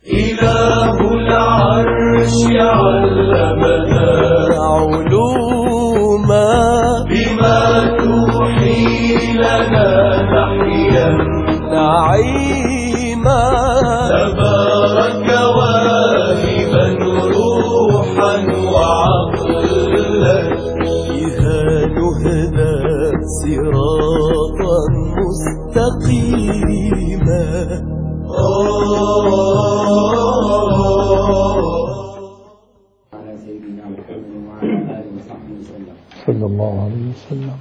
إله العرش علمنا علوما بما توحي لنا نحيا نعيما تبارك واهبا روحا وعقلا بها نهدى صراطا مستقيما. على سيدنا محمد وعلى آله وصحبه وسلم. صلى الله عليه وسلم.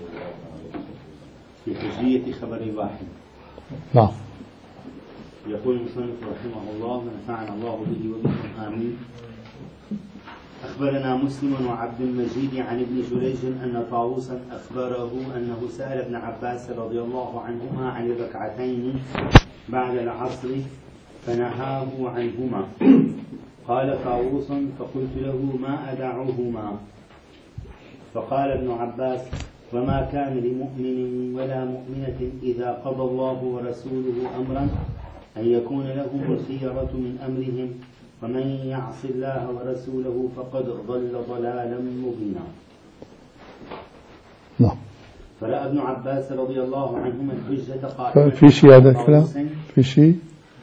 في حجية خبر واحد. نعم. يقول المصنف رحمه الله ونفعنا الله به وبكم آمين. أخبرنا مسلم وعبد المجيد عن ابن جريج أن طاووسا أخبره أنه سأل ابن عباس رضي الله عنهما عن الركعتين بعد العصر فنهاه عنهما. قال طاووس فقلت له ما أدعهما؟ فقال ابن عباس وما كان لمؤمن ولا مؤمنة إذا قضى الله ورسوله أمرا أن يكون لهم الخيرة من أمرهم ومن يعص الله ورسوله فقد ضل ضلالا مبينا. نعم. فرأى ابن عباس رضي الله عنهما الحجة قائمة. في شيء هذا الكلام؟ في شيء؟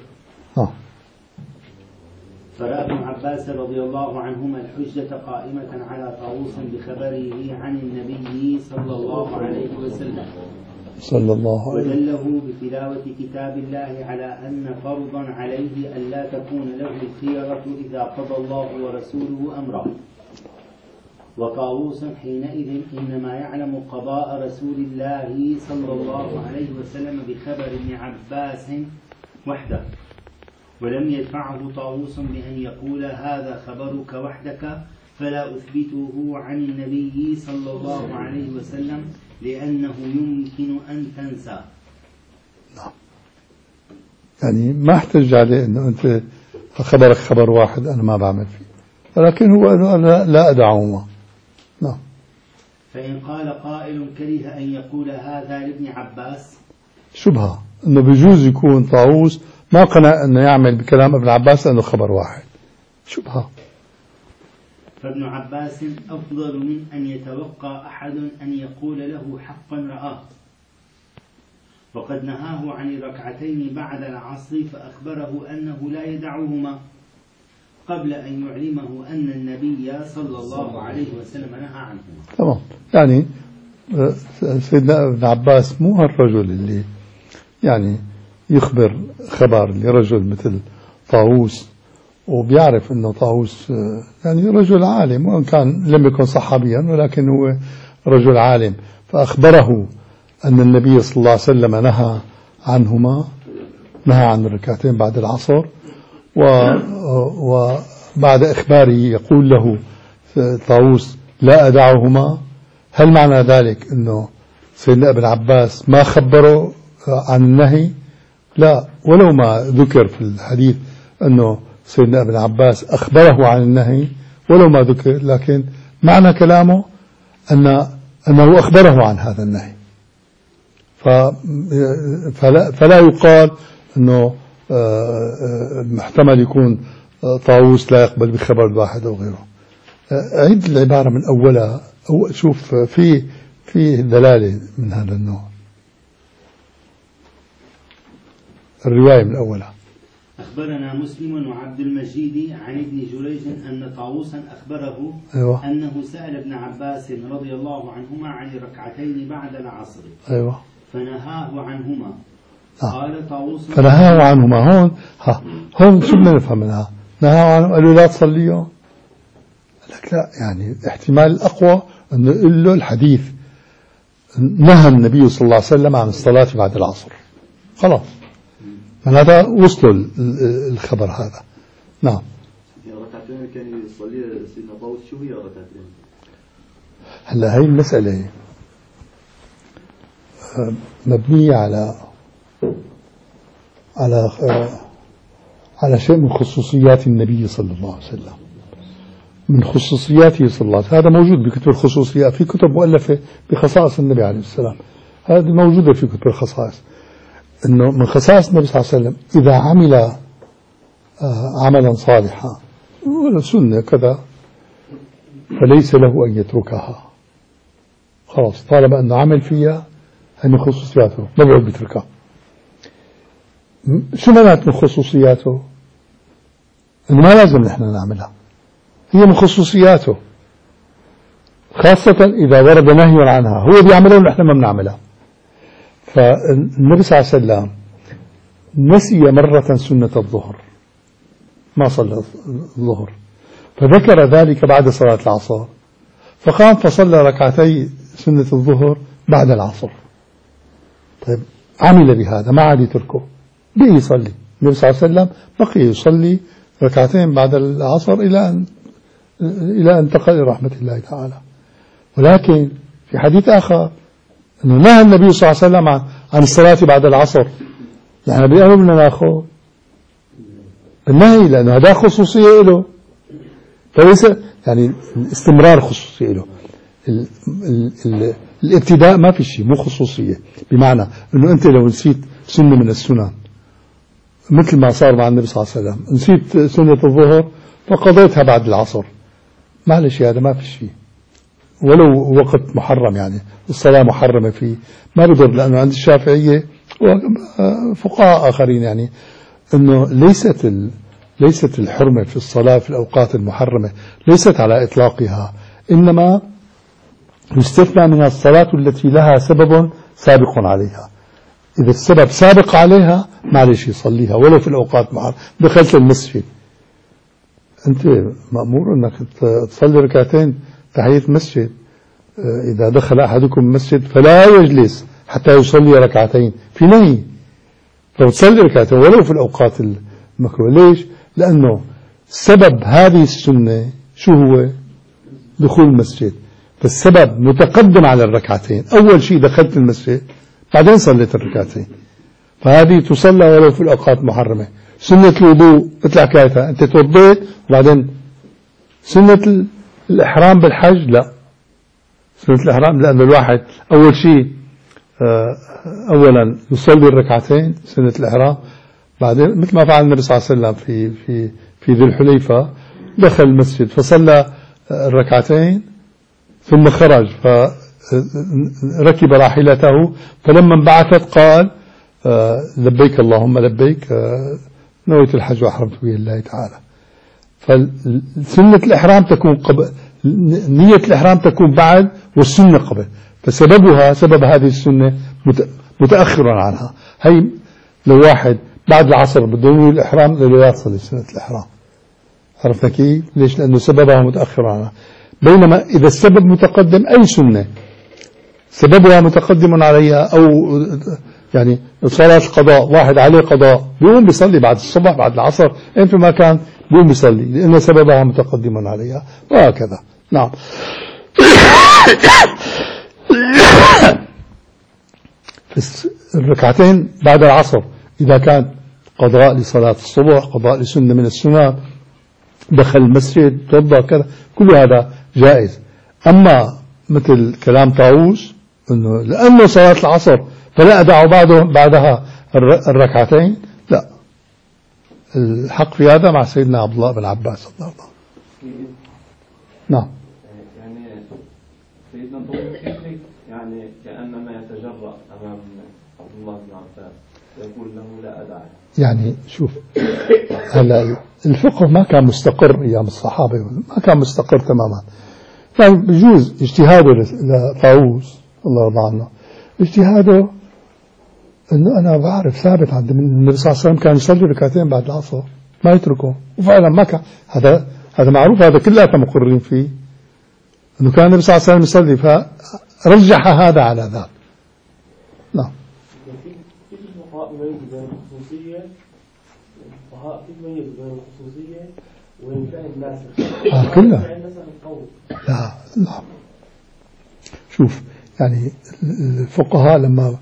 فرأى ابن عباس رضي الله عنهما الحجة قائمة على طاووس بخبره عن النبي صلى الله عليه وسلم صلى الله عليه وسلم ودله بتلاوة كتاب الله على أن فرضا عليه ألا تكون له الخيرة إذا قضى الله ورسوله أمره. وطاووس حينئذ إنما يعلم قضاء رسول الله صلى الله عليه وسلم بخبر ابن عباس وحده، ولم يدفعه طاووس بأن يقول هذا خبرك وحدك فلا أثبته عن النبي صلى الله عليه وسلم لأنه يمكن أن تنسى. يعني ما احتج عليه أنه أنت خبرك خبر واحد أنا ما بعمل فيه، ولكن هو أنا لا أدعهما. نعم. فإن قال قائل كره أن يقول هذا لابن عباس شبهة أنه بيجوز يكون طاووس ما قنع أنه يعمل بكلام ابن عباس أنه خبر واحد، شبهة. فابن عباس أفضل من أن يتوقع أحد أن يقول له حقا رآه، وقد نهاه عن الركعتين بعد العصر فأخبره أنه لا يدعهما قبل أن يعلمه أن النبي صلى الله عليه وسلم نهى عنهما. تمام. يعني سيدنا ابن عباس مو هالرجل اللي يعني يخبر خبر لرجل مثل طاووس وبيعرف أنه طاووس يعني رجل عالم، وإن كان لم يكن صحابيا ولكن هو رجل عالم، فأخبره أن النبي صلى الله عليه وسلم نهى عنهما، نهى عن الركعتين بعد العصر، وبعد إخباره يقول له طاووس لا أدعهما. هل معنى ذلك أنه سيدنا ابن عباس ما خبره عن النهي؟ لا، ولو ما ذكر في الحديث أنه سيدنا ابن عباس أخبره عن النهي ولو ما ذكر، لكن معنى كلامه أنه أخبره عن هذا النهي، فلا يقال أنه محتمل يكون طاووس لا يقبل بخبر الواحد أو غيره. عيد العبارة من أولها، شوف في دلالة من هذا النوع. الرواية من أولها. أخبرنا مسلم وعبد المجيد عن ابن جريج أن طاووسا أخبره أنه سأل ابن عباس رضي الله عنهما عن الركعتين بعد العصر فنهاه عنهما. قال طاووس فنهاه عنهما. هون شو بدنا نفهم منها؟ نهاه عنه قال له لا تصليه؟ لك لا، يعني احتمال الأقوى أنه يقول له الحديث نهى النبي صلى الله عليه وسلم عن الصلاة بعد العصر، خلاص من هذا وصلوا الخبر هذا. نعم. الركعتين كان يصلي سيدنا طاووس شو هي الركعتين؟ هلا هي المسألة مبنية على شيء من خصوصيات النبي صلى الله عليه وسلم، من خصوصياته صلى الله عليه وسلم. هذا موجود بكتب الخصوصيات، في كتب مؤلفة بخصائص النبي عليه السلام، هذه موجودة في كتب الخصائص. إنه من خصائص النبي صلى الله عليه وسلم إذا عمل عملا صالحا ولا سنة كذا فليس له أن يتركها، خلاص طالما أنه عمل فيها هي من خصوصياته ما بيعود بيتركها. شو معنات من خصوصياته؟ إنه ما لازم نحن نعملها، هي من خصوصياته، خاصة إذا ورد نهي عنها هو بيعملها ونحن ما بنعملها. فالنبي صلى الله عليه وسلم نسي مرة سنة الظهر، ما صلى الظهر، فذكر ذلك بعد صلاة العصر، فقام فصلى ركعتي سنة الظهر بعد العصر. طيب عمل بهذا ما عاد يتركه، بقي يصلي. النبي صلى الله عليه وسلم بقي يصلي ركعتين بعد العصر إلى أن انتقل إلى رحمة الله تعالى. ولكن في حديث آخر أنه نهى النبي صلى الله عليه وسلم عن الصلاة بعد العصر، يعني بيقولوا بدنا ناخذ النهي لأنه هذا خصوصية له، فليس يعني الاستمرار خصوصية له. الابتداء ما في شيء، مو خصوصية، بمعنى أنه أنت لو نسيت سنة من السنن مثل ما صار مع النبي صلى الله عليه وسلم، نسيت سنة الظهر فقضيتها بعد العصر، معلش هذا ما في شيء، ولو وقت محرم، يعني الصلاة محرمة فيه ما بضر، لأنه عند الشافعية وفقهاء آخرين يعني أنه ليست الحرمة في الصلاة في الأوقات المحرمة ليست على إطلاقها، إنما يستثنى من الصلاة التي لها سبب سابق عليها. إذا السبب سابق عليها معلش يصليها ولو في الأوقات محرمة. دخلت المسجد أنت مأمور أنك تصلي ركعتين تحية المسجد، إذا دخل أحدكم المسجد فلا يجلس حتى يصلي ركعتين، في نهي، فتصلي ركعتين ولو في الأوقات المكروه. ليش؟ لأنه سبب هذه السنة شو هو؟ دخول المسجد، فالسبب متقدم على الركعتين. أول شيء دخلت المسجد بعدين صليت الركعتين، فهذه تصلى ولو في الأوقات محرمة. سنة الوضوء مثل حكايتها، أنت توضيت وبعدين سنة الإحرام بالحج لا، سنة الإحرام لأن الواحد أول شيء أولا يصلي الركعتين سنة الإحرام، بعدين مثل ما فعل النبي صلى الله عليه وسلم في ذي الحليفة، دخل المسجد فصلى الركعتين ثم خرج فركب راحلته، فلما انبعثت قال لبيك اللهم لبيك نويت الحج وأحرمت به الله تعالى. فسنة الإحرام تكون قبل، نية الإحرام تكون بعد والسنة قبل، فسببها سبب هذه السنة متأخرا عنها. هي لو واحد بعد العصر بده ينوي الإحرام لا يصلي سنة الإحرام، عرفنا كيف؟ ليش؟ لأنه سببها متأخر عنها. بينما إذا السبب متقدم أي سنة سببها متقدم عليها، أو يعني صلاة القضاء واحد عليه قضاء بيقوم بيصلي بعد الصبح بعد العصر أين في ما كان بيقوم بيصلي لأن سببها متقدم عليها، وهكذا. نعم. الركعتين بعد العصر إذا كان قضاء لصلاة الصبح، قضاء لسنة من السنة، دخل المسجد توضأ كذا، كل هذا جائز. أما مثل كلام طاووس إنه لأنه صلاة العصر فلا أدع بعدها الركعتين، لا، الحق في هذا مع سيدنا عبد الله بن عباس رضي الله عنه. نعم. يعني سيدنا طاووس يعني كأنما يتجرأ أمام عبد الله بن عباس يقول له لا أدع. يعني شوف هلا الفقه ما كان مستقر أيام الصحابة، ما كان مستقر تماما، يعني بجوز اجتهاده لطاووس الله يرضى عنه، اجتهاده انه انا بعرف ثابت عند النبي صلى الله عليه وسلم كان يصلي ركعتين بعد العصر ما يتركه، وفعلا ما كان هذا معروف، هذا كلنا مقررين فيه انه كان النبي صلى الله عليه وسلم يصلي، فرجح هذا على ذاك. نعم. كيف الفقهاء يميزوا بين الخصوصية؟ الفقهاء كيف يميزوا بين الخصوصية والفعل الناسخ؟ كلها. الفعل الناسخ القول. لا نعم. شوف يعني الفقهاء لما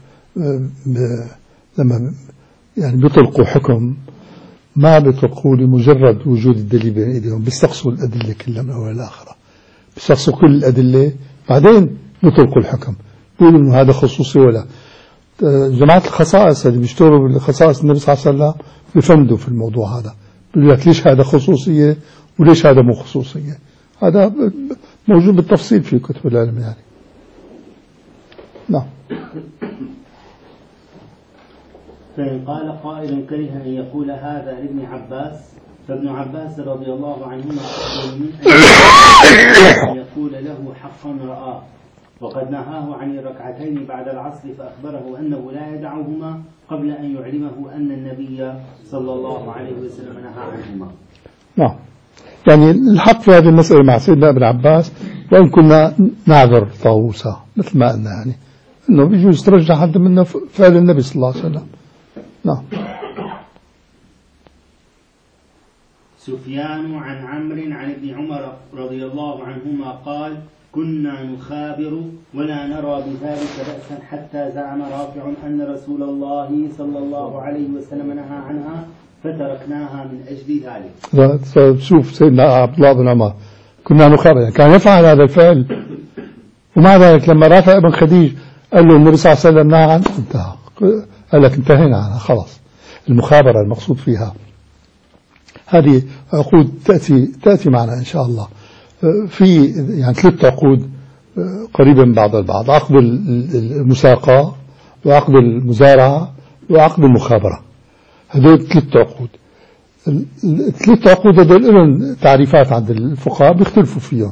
يعني بيطلقوا حكم ما بيطلقوا لمجرد وجود الدليل بين ايديهم، بيستقصوا الأدلة كلها من أول لآخرة، بيستقصوا كل الأدلة بعدين بيطلقوا الحكم، بيقولوا إنه هذا خصوصي ولا. جماعة الخصائص اللي بيشتغلوا بالخصائص النبي صلى الله عليه وسلم بيفندوا في الموضوع هذا، بيقول لك ليش هذا خصوصية وليش هذا مو خصوصية. هذا موجود بالتفصيل في كتب العلم يعني. نعم. فإن قال قائل كره أن يقول هذا لابن عباس فابن عباس رضي الله عنهما أفضل من أن يقول له حقا رآه، وقد نهاه عن الركعتين بعد العصر فأخبره أنه لا يدعهما قبل أن يعلمه أن النبي صلى الله عليه وسلم نهى عنهما. نعم. يعني الحق في هذه المسألة مع سيدنا ابن عباس، وإن كنا نعذر طاووسا مثل ما قلنا يعني أنه بيجوز ترجع حد منا فعل النبي صلى الله عليه وسلم. نعم. سفيان عن عمرو عن ابن عمر رضي الله عنهما قال كنا نخابر ولا نرى بذلك بأسا حتى زعم رافع أن رسول الله صلى الله عليه وسلم نهى عنها فتركناها من أجل ذلك. شوف سيدنا عبد الله بن عمر كنا نخابر يعني كان يفعل هذا الفعل، ومع ذلك لما رافع بن خديج قال له النبي صلى الله عليه وسلم نهى عنه انتهى، قال لك انتهينا عنها خلاص. المخابرة المقصود فيها هذه عقود تأتي معنا إن شاء الله في يعني 3 عقود قريبة من بعض البعض: عقد المساقة وعقد المزارعة وعقد المخابرة. هذول 3 عقود. ال3 عقود هذول لهم تعريفات عند الفقهاء بيختلفوا فيهم،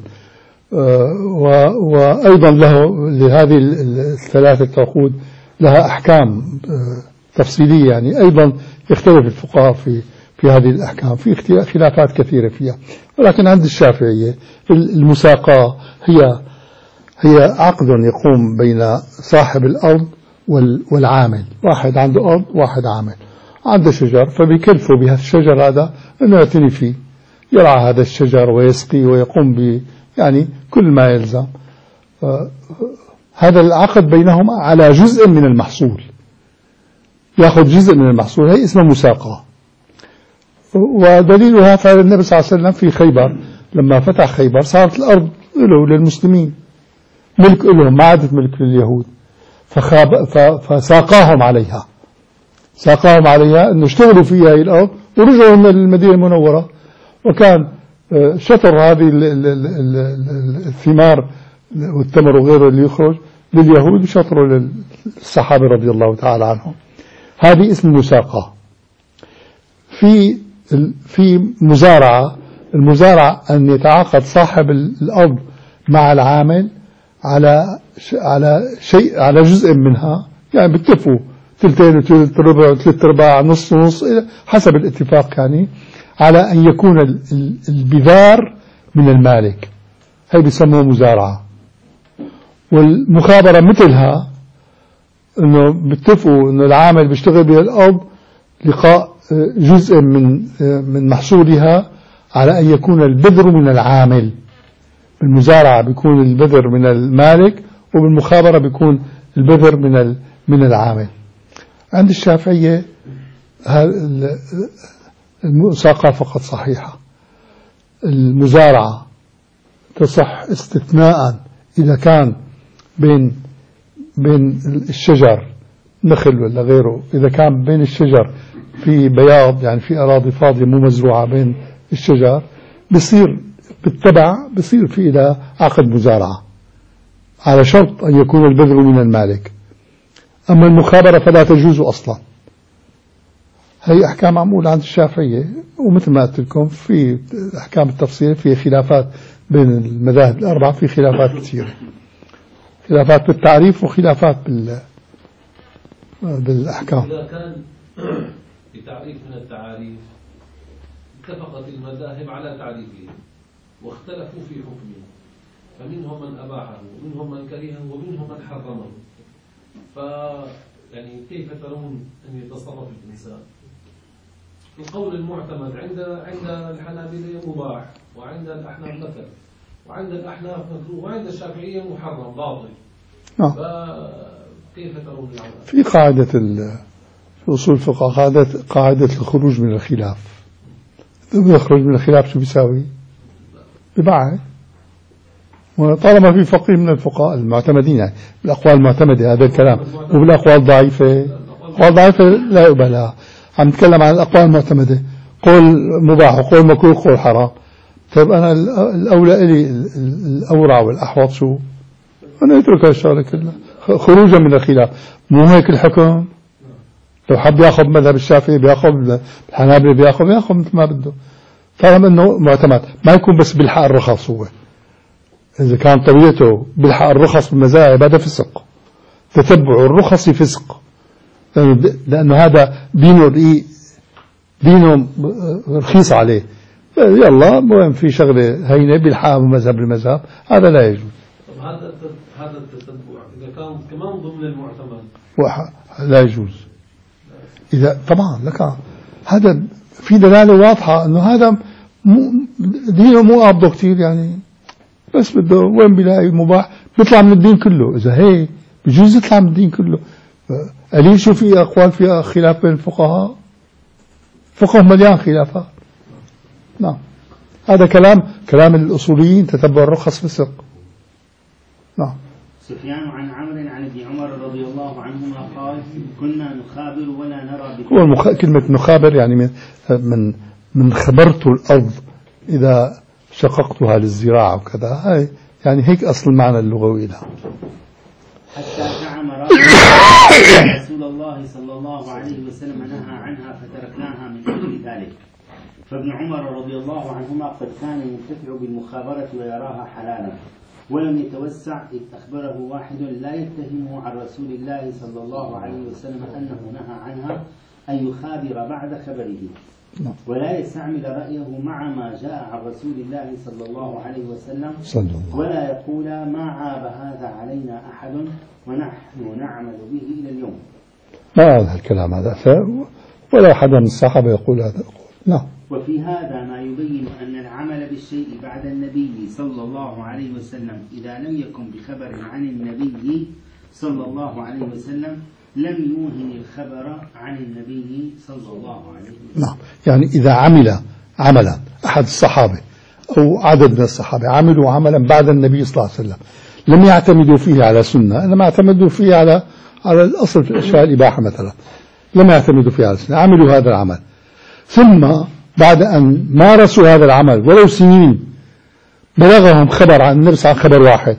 وأيضا لهذه ال3 عقود لها أحكام تفصيلية يعني أيضا يختلف الفقهاء في هذه الأحكام، في خلافات كثيرة فيها. ولكن عند الشافعية المساقة هي عقد يقوم بين صاحب الأرض والعامل، واحد عنده أرض واحد عامل عنده شجر، فبيكلفوا بها الشجر هذا أنه يعتني فيه، يرعى هذا الشجر ويسقي ويقوم يعني كل ما يلزم. هذا العقد بينهم على جزء من المحصول، يأخذ جزء من المحصول، هي اسمها مساقة. ودليلها فعل النبي صلى الله عليه وسلم في خيبر، لما فتح خيبر صارت الأرض له للمسلمين، ملك لهم ما عادت ملك لليهود، فساقاهم عليها أنه اشتغلوا فيها هذه الأرض ورجعوا من المدينة المنورة، وكان شطر هذه الثمار والتمر وغيره اللي يخرج لليهود وشطروا للصحابة رضي الله تعالى عنهم. هذه اسم مساقة. في المزارعة أن يتعاقد صاحب الأرض مع العامل على شيء، على جزء منها، يعني بيتفقوا 2 وثلث ربع 3 أرباع نص حسب الاتفاق، يعني على أن يكون البذار من المالك، هي بيسموه مزارعة. والمخابرة مثلها انه بيتفقوا انه العامل بيشتغل بها الارض لقاء جزء من محصولها على ان يكون البذر من العامل. بالمزارعة بيكون البذر من المالك، وبالمخابرة بيكون البذر من العامل. عند الشافعية المساقة فقط صحيحة. المزارعة تصح استثناء إذا كان بين الشجر نخل ولا غيره، إذا كان بين الشجر في بياض، يعني في أراضي فاضية مو مزروعة بين الشجر، بصير في إلى عقد مزارعة على شرط أن يكون البذر من المالك. أما المخابرة فلا تجوز أصلا. هي أحكام معمولة عند الشافعية، ومثل ما قلت لكم في أحكام التفصيل في خلافات بين المذاهب الأربعة، في خلافات كثيرة، خلافات بالتعريف وخلافات بالأحكام. إذا كان في تعريف من التعاريف اتفقت المذاهب على تعريفه واختلفوا في حكمه، فمنهم من أباحه ومنهم من كرهه ومنهم من حرمه، يعني كيف ترون أن يتصرف الإنسان؟ القول المعتمد عند الحنابلة مباح، وعند الأحناف ذكر، وعند الأحناف مكروه، وعند الشافعية محرم باطل. فكيف ترون العمل؟ في قاعدة في أصول الفقه قاعدة الخروج من الخلاف. يخرج من الخلاف شو بيساوي؟ ببعض. وطالما في فقيه من الفقهاء المعتمدين، يعني الأقوال المعتمدة هذا الكلام، وبالأقوال ضعيفة، أقوال ضعيفة لا يقبلها. عم نتكلم عن الأقوال المعتمدة. قول مباح وقول مكروه وقول حرام. طيب أنا الأولى إلي الأورع والأحوط شو؟ أنا أترك هالشغلة كلها خروجا من الخلاف. مو هيك الحكم؟ لو حب ياخذ مذهب الشافعي بياخذ، الحنابلة بياخذ مثل ما بده، طالما انه معتمد. ما يكون بس بيلحق الرخص. هو اذا كان طريقته بيلحق الرخص بالمذاهب هذا فسق، تتبع الرخص فسق، لانه هذا دينه رخيص عليه. يلا وين في شغله هينه بيلحقها من مذهب لمذهب، هذا لا يجوز. هذا التتبع اذا كان كمان ضمن المعتمد لا يجوز. إذا طبعا لك هذا في دلالة واضحة أنه هذا دينه مو قابضه كتير، يعني بس بده وين بيلاقي مباح بيطلع من الدين كله. إذا هيك بجوز يطلع من الدين كله. قليل شو في أقوال فيها خلاف بين الفقهاء، فقه مليان خلافات. نعم هذا كلام الأصوليين، تتبع الرخص فسق. نعم. سفيان عن عمرو عن ابن عمر رضي الله عنهما قال: كنا نخابر ولا نرى هو كلمة نخابر يعني من خبرت الأرض إذا شققتها للزراعة وكذا، هاي يعني هيك أصل المعنى اللغوي لها. حتى زعم رسول الله صلى الله عليه وسلم نهى عنها فتركناها من أجل ذلك. فابن عمر رضي الله عنهما قد كان ينتفع بالمخابرة ويراها حلالا، ولم يتوسع إذ أخبره واحد لا يتهمه عن رسول الله صلى الله عليه وسلم أنه نهى عنها أن يخابر بعد خبره، ولا يستعمل رأيه مع ما جاء عن رسول الله صلى الله عليه وسلم، ولا يقول ما عاب هذا علينا أحد ونحن نعمل به إلى اليوم. ما هذا الكلام هذا، ولا أحد من الصحابة يقول هذا. نعم. وفي هذا ما يبين أن العمل بالشيء بعد النبي صلى الله عليه وسلم إذا لم يكن بخبر عن النبي صلى الله عليه وسلم لم يوهن الخبر عن النبي صلى الله عليه وسلم. نعم. يعني إذا عمل أحد الصحابة أو عدد من الصحابة عملوا عملا بعد النبي صلى الله عليه وسلم لم يعتمدوا فيه على سنة، إنما اعتمدوا فيه على الأصل في الأشياء الإباحة مثلا، لم يعتمدوا فيه على سنة، عملوا هذا العمل، ثم بعد أن مارسوا هذا العمل ولو سنين بلغهم خبر عن النبي صلى الله عليه وسلم، خبر واحد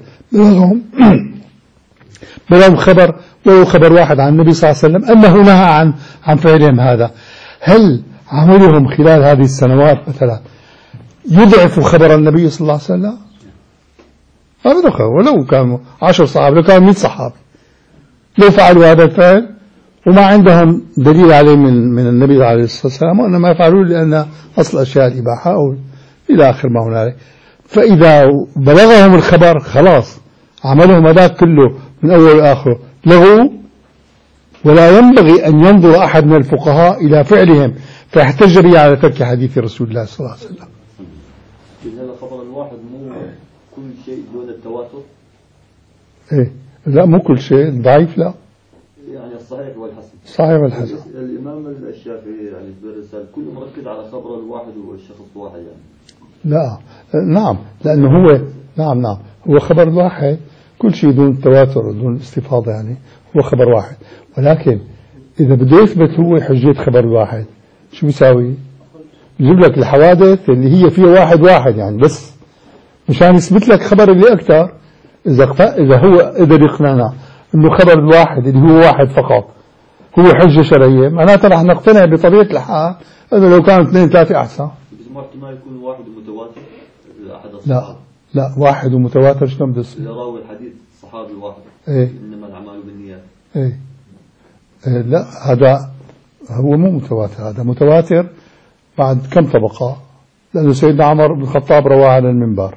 بلغهم خبر ولو خبر واحد عن النبي صلى الله عليه وسلم أنه نهى عن فعلهم هذا، هل عملهم خلال هذه السنوات مثلا يضعف خبر النبي صلى الله عليه وسلم؟ أبدا. ولو كانوا 10 صحابة، لو كانوا 100 صحابة، لو فعلوا هذا الفعل وما عندهم دليل عليه من النبي عليه الصلاة والسلام، وإنما يفعلوه لأن أصل أشياء الإباحة أو إلى آخر ما هنالك، فإذا بلغهم الخبر خلاص عملهم هذا كله من أول لآخره لغوا، ولا ينبغي أن ينظر أحد من الفقهاء إلى فعلهم فيحتج به على ترك حديث رسول الله صلى الله عليه وسلم. هذا خبر الواحد مو كل شيء دون التواتر. إيه لا مو كل شيء، ضعيف لا، يعني الصحيح والحسن. صحيح والحسن. الإمام الشافعي يعني بالرسالة كله مركز على خبر الواحد والشخص الواحد يعني. لا نعم، لأنه هو نعم هو خبر الواحد كل شيء دون التواتر ودون الاستفاضة، يعني هو خبر واحد، ولكن إذا بده يثبت هو حجية خبر الواحد شو بيساوي؟ يجيب لك الحوادث اللي هي فيها واحد يعني بس مشان يثبت لك خبر اللي أكثر. إذا هو قدر يقنعنا إنه خبر الواحد اللي هو واحد فقط هو حجة شرعية، معناته رح نقتنع بطبيعة الحال إنه لو كانوا 2 3 أحسن. بس ما احتمال يكون واحد متواتر أحد الصحابة. لا واحد ومتواتر شلون بده يصير؟ راوي الحديث صحابي واحد. إيه؟ إنما الأعمال بالنيات. إيه لا هذا هو مو متواتر، هذا متواتر بعد كم طبقة، لأنه سيدنا عمر بن الخطاب رواه على المنبر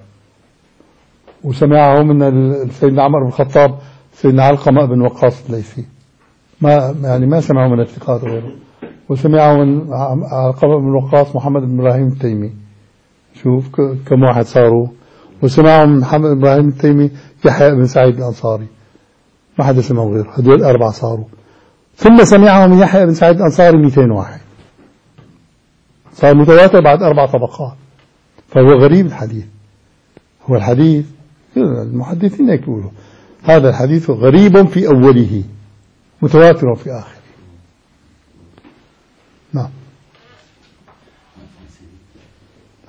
وسمعه من سيدنا عمر بن الخطاب سيدنا علقمة بن وقاص الليثي، ما سمعه من الثقات غيره، وسمعه من علقمة بن وقاص محمد بن إبراهيم التيمي، شوف كم واحد صاروا، وسمعه من محمد بن إبراهيم التيمي يحيى بن سعيد الأنصاري، ما حدا سمعه غيره، هدول 4 صاروا، ثم سمعه من يحيى بن سعيد الأنصاري 200 واحد، صار متواتر بعد 4 طبقات. فهو غريب الحديث، هو الحديث المحدثين يقولوا هذا الحديث غريب في أوله متواتر في آخره. نعم.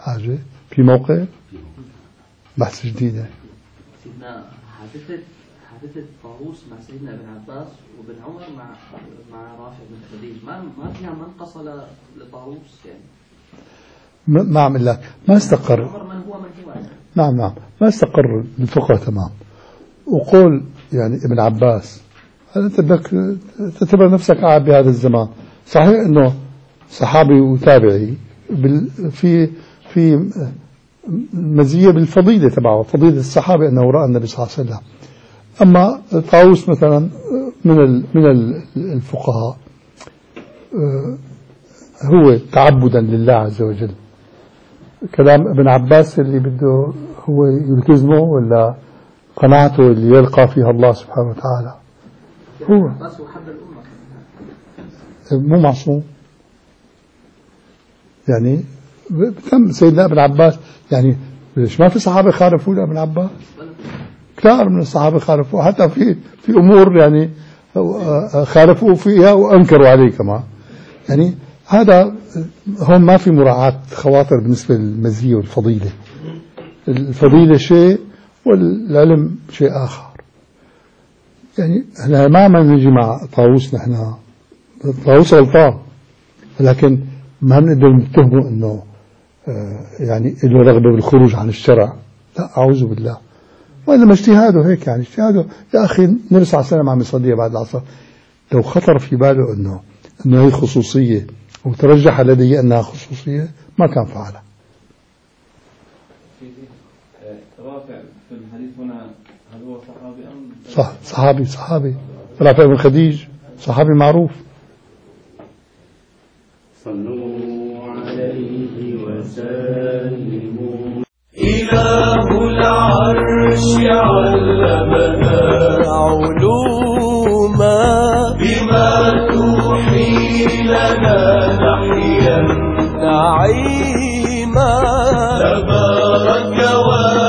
حاجة في موقع بحث جديدة. سيدنا حادثة طاووس مع سيدنا ابن عباس وابن عمر مع رافع بن خديج ما فيها منقصة لطاووس يعني. ما عمل لك ما استقر. عمر من هو نعم ما استقر الفقه تمام. وقول يعني ابن عباس أنت بدك تعتبر نفسك قاعد بهذا الزمان. صحيح أنه صحابي وتابعي في مزية بالفضيلة تبعه، فضيلة الصحابة أنه رأى النبي صلى الله عليه وسلم. أما طاووس مثلا من الفقهاء هو تعبدا لله عز وجل. كلام ابن عباس اللي بده هو يلتزمه ولا قناعته اللي يلقى فيها الله سبحانه وتعالى؟ هو مو معصوم يعني. تم سيدنا ابن عباس يعني ليش ما في صحابة خالفوا لابن عباس؟ كثير من الصحابة خالفوا، حتى في أمور يعني خالفوا فيها وأنكروا عليه كمان. يعني هذا هم ما في مراعاة خواطر بالنسبة للمزية والفضيلة. الفضيلة شيء والعلم شيء آخر. يعني احنا ما نجي مع طاووس، نحن طاووس غلطان، لكن ما بنقدر نتهمه انه يعني له رغبة بالخروج عن الشرع. لا، أعوذ بالله. وإنما اجتهاده هيك، يعني اجتهاده. يا أخي النبي صلى الله عليه وسلم عم يصلي بعد العصر، لو خطر في باله انه هي خصوصية وترجح لديه انها خصوصية ما كان فعلها. رافع في الحديث هنا هل هو صحابي أم صح، صحابي رافع بن خديج صحابي معروف. صلوا عليه وسلموا. إله العرش علمنا علوما بما توحي لنا نحيا نعيما تبارك